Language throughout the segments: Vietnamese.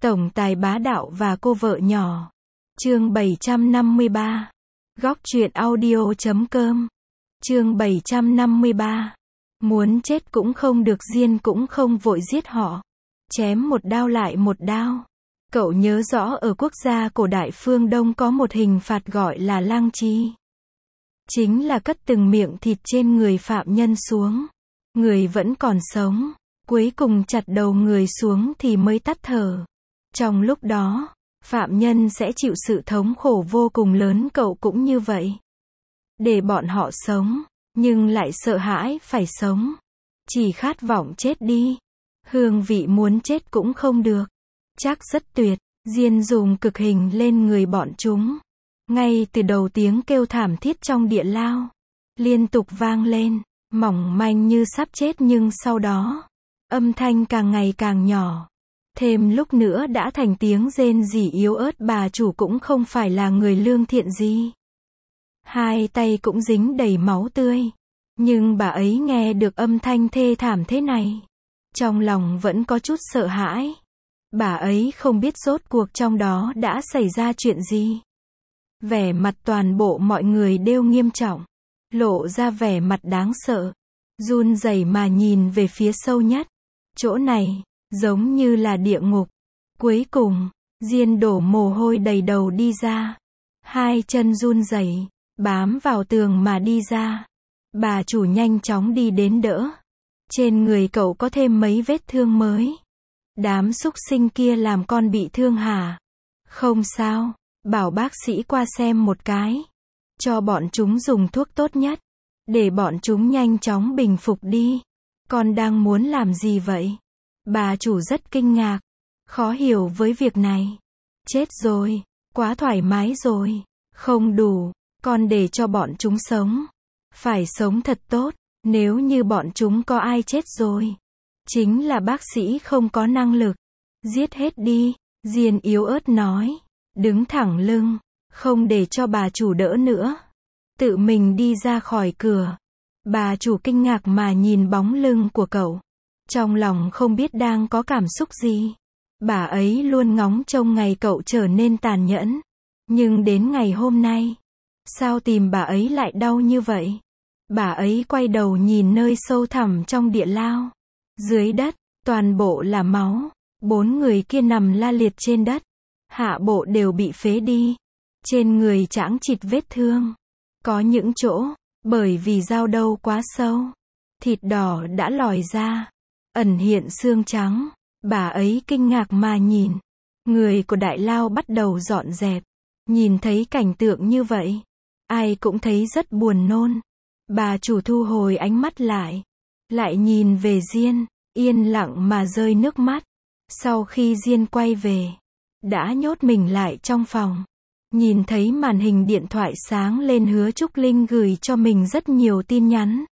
Tổng tài bá đạo và cô vợ nhỏ. Chương 753. Góc truyện audio.com. Chương 753. Muốn chết cũng không được, Diên cũng không vội giết họ. Chém một đao lại một đao. Cậu nhớ rõ ở quốc gia cổ đại phương Đông có một hình phạt gọi là lang chi. Chính là cất từng miệng thịt trên người phạm nhân xuống. Người vẫn còn sống. Cuối cùng chặt đầu người xuống thì mới tắt thở. Trong lúc đó, phạm nhân sẽ chịu sự thống khổ vô cùng lớn, cậu cũng như vậy. Để bọn họ sống, nhưng lại sợ hãi phải sống. Chỉ khát vọng chết đi. Hương vị muốn chết cũng không được. Chắc rất tuyệt. Diên dùng cực hình lên người bọn chúng. Ngay từ đầu tiếng kêu thảm thiết trong địa lao liên tục vang lên, mỏng manh như sắp chết, nhưng sau đó, âm thanh càng ngày càng nhỏ. Thêm lúc nữa đã thành tiếng rên rỉ yếu ớt. Bà chủ cũng không phải là người lương thiện gì. Hai tay cũng dính đầy máu tươi. Nhưng bà ấy nghe được âm thanh thê thảm thế này, trong lòng vẫn có chút sợ hãi. Bà ấy không biết rốt cuộc trong đó đã xảy ra chuyện gì. Vẻ mặt toàn bộ mọi người đều nghiêm trọng, lộ ra vẻ mặt đáng sợ. Run rẩy mà nhìn về phía sâu nhất. Chỗ này giống như là địa ngục. Cuối cùng, Diên đổ mồ hôi đầy đầu đi ra. Hai chân run rẩy, bám vào tường mà đi ra. Bà chủ nhanh chóng đi đến đỡ. Trên người cậu có thêm mấy vết thương mới. Đám súc sinh kia làm con bị thương hả? Không sao, bảo bác sĩ qua xem một cái. Cho bọn chúng dùng thuốc tốt nhất. Để bọn chúng nhanh chóng bình phục đi. Con đang muốn làm gì vậy? Bà chủ rất kinh ngạc, khó hiểu với việc này. Chết rồi, quá thoải mái rồi. Không đủ, con để cho bọn chúng sống. Phải sống thật tốt, nếu như bọn chúng có ai chết rồi. Chính là bác sĩ không có năng lực. Giết hết đi, Diên yếu ớt nói. Đứng thẳng lưng, không để cho bà chủ đỡ nữa. Tự mình đi ra khỏi cửa. Bà chủ kinh ngạc mà nhìn bóng lưng của cậu. Trong lòng không biết đang có cảm xúc gì. Bà ấy luôn ngóng trông ngày cậu trở nên tàn nhẫn. Nhưng đến ngày hôm nay, sao tim bà ấy lại đau như vậy? Bà ấy quay đầu nhìn nơi sâu thẳm trong địa lao. Dưới đất, toàn bộ là máu. 4 người kia nằm la liệt trên đất. Hạ bộ đều bị phế đi. Trên người chảng chịt vết thương. Có những chỗ, bởi vì dao đâu quá sâu, thịt đỏ đã lòi ra, ẩn hiện xương trắng. Bà ấy kinh ngạc mà nhìn. Người của đại lao bắt đầu dọn dẹp. Nhìn thấy cảnh tượng như vậy, ai cũng thấy rất buồn nôn. Bà chủ thu hồi ánh mắt lại. Lại nhìn về Diên, yên lặng mà rơi nước mắt. Sau khi Diên quay về, đã nhốt mình lại trong phòng. Nhìn thấy màn hình điện thoại sáng lên, Hứa Trúc Linh gửi cho mình rất nhiều tin nhắn.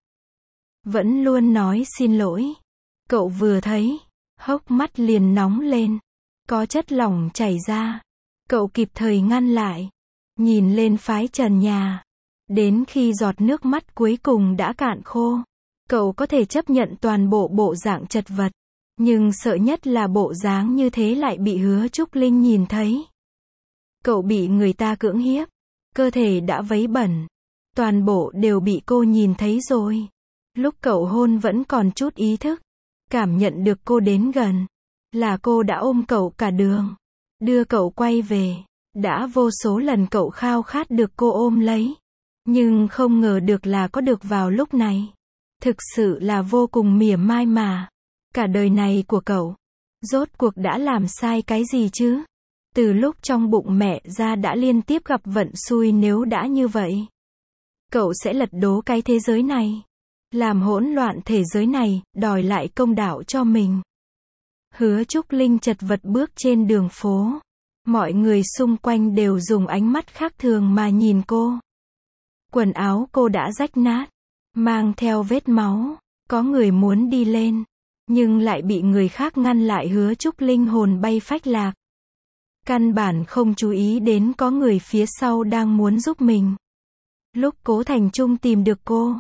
Vẫn luôn nói xin lỗi. Cậu vừa thấy, hốc mắt liền nóng lên. Có chất lỏng chảy ra. Cậu kịp thời ngăn lại. Nhìn lên phái trần nhà. Đến khi giọt nước mắt cuối cùng đã cạn khô, cậu có thể chấp nhận toàn bộ bộ dạng chật vật. Nhưng sợ nhất là bộ dáng như thế lại bị Hứa Trúc Linh nhìn thấy. Cậu bị người ta cưỡng hiếp. Cơ thể đã vấy bẩn. Toàn bộ đều bị cô nhìn thấy rồi. Lúc cậu hôn vẫn còn chút ý thức. Cảm nhận được cô đến gần. Là cô đã ôm cậu cả đường. Đưa cậu quay về. Đã vô số lần cậu khao khát được cô ôm lấy. Nhưng không ngờ được là có được vào lúc này. Thực sự là vô cùng mỉa mai mà. Cả đời này của cậu, rốt cuộc đã làm sai cái gì chứ? Từ lúc trong bụng mẹ ra đã liên tiếp gặp vận xui. Nếu đã như vậy, cậu sẽ lật đổ cái thế giới này, làm hỗn loạn thế giới này, đòi lại công đạo cho mình. Hứa Trúc Linh chật vật bước trên đường phố. Mọi người xung quanh đều dùng ánh mắt khác thường mà nhìn cô. Quần áo cô đã rách nát, mang theo vết máu. Có người muốn đi lên, nhưng lại bị người khác ngăn lại. Hứa Trúc Linh hồn bay phách lạc. Căn bản không chú ý đến có người phía sau đang muốn giúp mình. Lúc Cố Thành Trung tìm được cô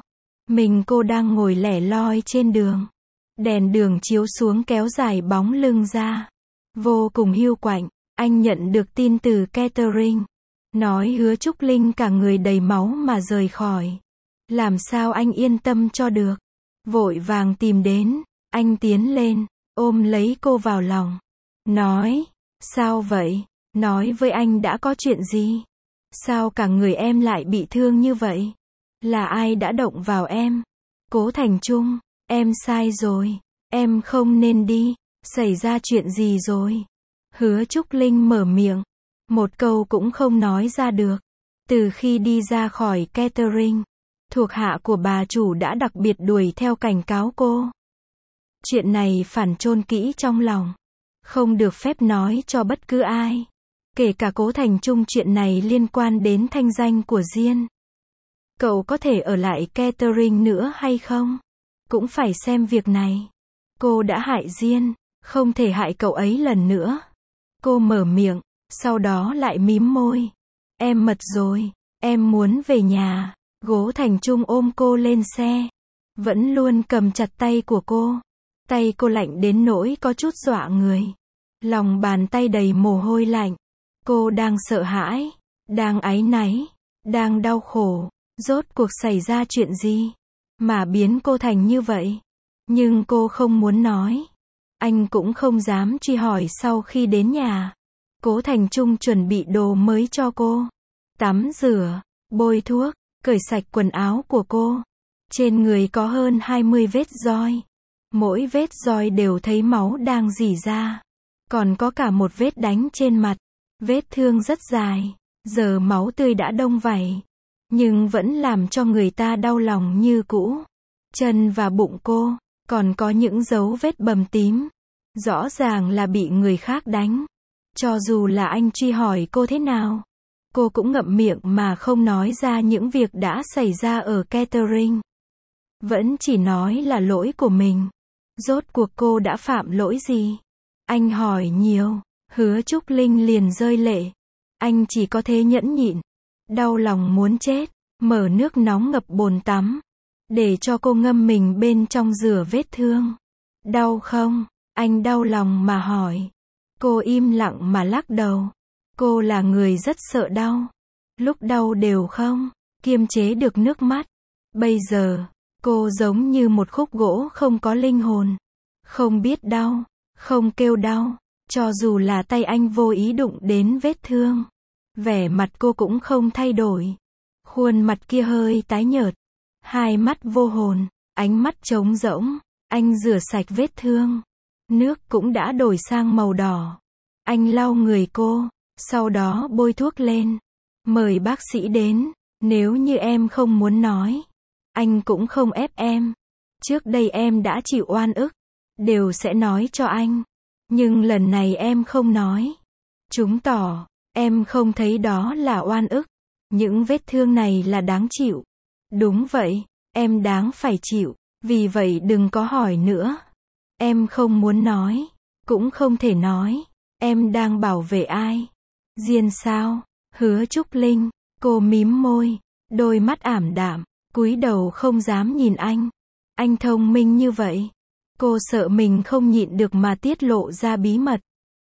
đang ngồi lẻ loi trên đường. Đèn đường chiếu xuống kéo dài bóng lưng ra. Vô cùng hiu quạnh, anh nhận được tin từ catering. Nói Hứa Trúc Linh cả người đầy máu mà rời khỏi. Làm sao anh yên tâm cho được. Vội vàng tìm đến, anh tiến lên, ôm lấy cô vào lòng. Nói, sao vậy? Nói với anh đã có chuyện gì? Sao cả người em lại bị thương như vậy? Là ai đã động vào em? Cố Thành Trung, em sai rồi. Em không nên đi. Xảy ra chuyện gì rồi? Hứa Trúc Linh mở miệng. Một câu cũng không nói ra được. Từ khi đi ra khỏi catering, thuộc hạ của bà chủ đã đặc biệt đuổi theo cảnh cáo cô. Chuyện này phản chôn kỹ trong lòng. Không được phép nói cho bất cứ ai. Kể cả Cố Thành Trung, chuyện này liên quan đến thanh danh của Diên. Cậu có thể ở lại catering nữa hay không? Cũng phải xem việc này. Cô đã hại Diên, không thể hại cậu ấy lần nữa. Cô mở miệng, sau đó lại mím môi. Em mệt rồi, em muốn về nhà. Cố Thành Trung ôm cô lên xe, vẫn luôn cầm chặt tay của cô. Tay cô lạnh đến nỗi có chút dọa người. Lòng bàn tay đầy mồ hôi lạnh. Cô đang sợ hãi, đang áy náy, đang đau khổ. Rốt cuộc xảy ra chuyện gì mà biến cô thành như vậy? Nhưng cô không muốn nói. Anh cũng không dám truy hỏi sau khi đến nhà. Cố Thành Trung chuẩn bị đồ mới cho cô. Tắm rửa, bôi thuốc, cởi sạch quần áo của cô. Trên người có hơn 20 vết roi. Mỗi vết roi đều thấy máu đang rỉ ra. Còn có cả một vết đánh trên mặt. Vết thương rất dài. Giờ máu tươi đã đông vảy. Nhưng vẫn làm cho người ta đau lòng như cũ. Chân và bụng cô, còn có những dấu vết bầm tím. Rõ ràng là bị người khác đánh. Cho dù là anh truy hỏi cô thế nào, cô cũng ngậm miệng mà không nói ra những việc đã xảy ra ở catering. Vẫn chỉ nói là lỗi của mình. Rốt cuộc cô đã phạm lỗi gì? Anh hỏi nhiều, Hứa Trúc Linh liền rơi lệ. Anh chỉ có thế nhẫn nhịn. Đau lòng muốn chết, mở nước nóng ngập bồn tắm. Để cho cô ngâm mình bên trong rửa vết thương. Đau không? Anh đau lòng mà hỏi. Cô im lặng mà lắc đầu. Cô là người rất sợ đau. Lúc đau đều không kiềm chế được nước mắt. Bây giờ, cô giống như một khúc gỗ không có linh hồn. Không biết đau, không kêu đau. Cho dù là tay anh vô ý đụng đến vết thương, vẻ mặt cô cũng không thay đổi. Khuôn mặt kia hơi tái nhợt. Hai mắt vô hồn, ánh mắt trống rỗng. Anh rửa sạch vết thương. Nước cũng đã đổi sang màu đỏ. Anh lau người cô, sau đó bôi thuốc lên. Mời bác sĩ đến. Nếu như em không muốn nói, anh cũng không ép em. Trước đây em đã chịu oan ức, đều sẽ nói cho anh. Nhưng lần này em không nói. Chứng tỏ, em không thấy đó là oan ức. Những vết thương này là đáng chịu. Đúng vậy, em đáng phải chịu. Vì vậy đừng có hỏi nữa. Em không muốn nói, cũng không thể nói. Em đang bảo vệ ai? Diên sao? Hứa Trúc Linh. Cô mím môi, đôi mắt ảm đạm, cúi đầu không dám nhìn anh. Anh thông minh như vậy. Cô sợ mình không nhịn được mà tiết lộ ra bí mật.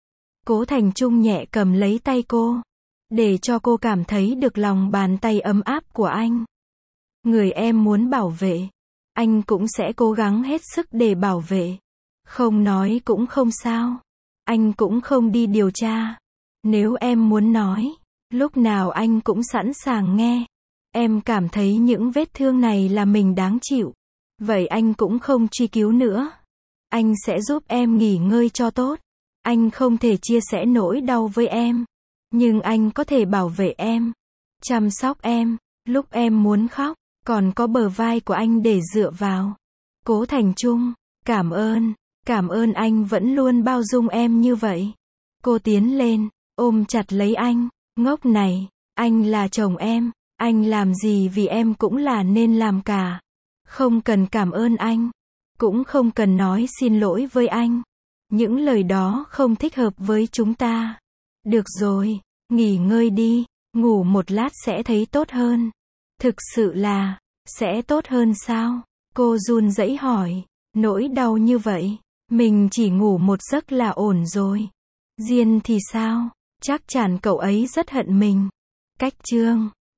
Cố Thành Trung nhẹ cầm lấy tay cô, để cho cô cảm thấy được lòng bàn tay ấm áp của anh. Người em muốn bảo vệ, anh cũng sẽ cố gắng hết sức để bảo vệ. Không nói cũng không sao. Anh cũng không đi điều tra. Nếu em muốn nói, lúc nào anh cũng sẵn sàng nghe. Em cảm thấy những vết thương này là mình đáng chịu. Vậy anh cũng không truy cứu nữa. Anh sẽ giúp em nghỉ ngơi cho tốt. Anh không thể chia sẻ nỗi đau với em. Nhưng anh có thể bảo vệ em, chăm sóc em, lúc em muốn khóc. Còn có bờ vai của anh để dựa vào. Cố Thành Trung, cảm ơn anh vẫn luôn bao dung em như vậy. Cô tiến lên, ôm chặt lấy anh. Ngốc này, anh là chồng em, anh làm gì vì em cũng là nên làm cả. Không cần cảm ơn anh, cũng không cần nói xin lỗi với anh. Những lời đó không thích hợp với chúng ta. Được rồi, nghỉ ngơi đi, ngủ một lát sẽ thấy tốt hơn. Thực sự là, sẽ tốt hơn sao? Cô run rẩy hỏi, nỗi đau như vậy, mình chỉ ngủ một giấc là ổn rồi. Diên thì sao? Chắc chắn cậu ấy rất hận mình. Cách chương